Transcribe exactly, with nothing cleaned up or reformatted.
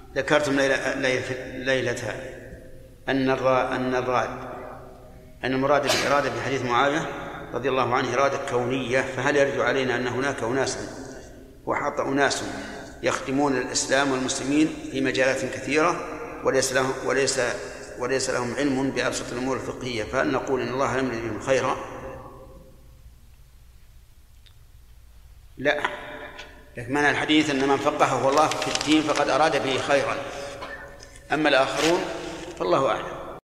ذكرتم ليلتها أن أن الراد أن المراد بالإرادة في حديث معاوية رضي الله عنه إرادة كونية، فهل يرجع علينا أن هناك أناس وحط أناس يخدمون الإسلام والمسلمين في مجالات كثيرة وليس لهم وليس وليس لهم علم بأبسط الأمور الفقهية، فهل نقول إن الله يملي بهم خيرا؟ لا، لكن معنى الحديث أن من فقهه الله في الدين فقد أراد به خيرا، أما الآخرون فالله أعلم.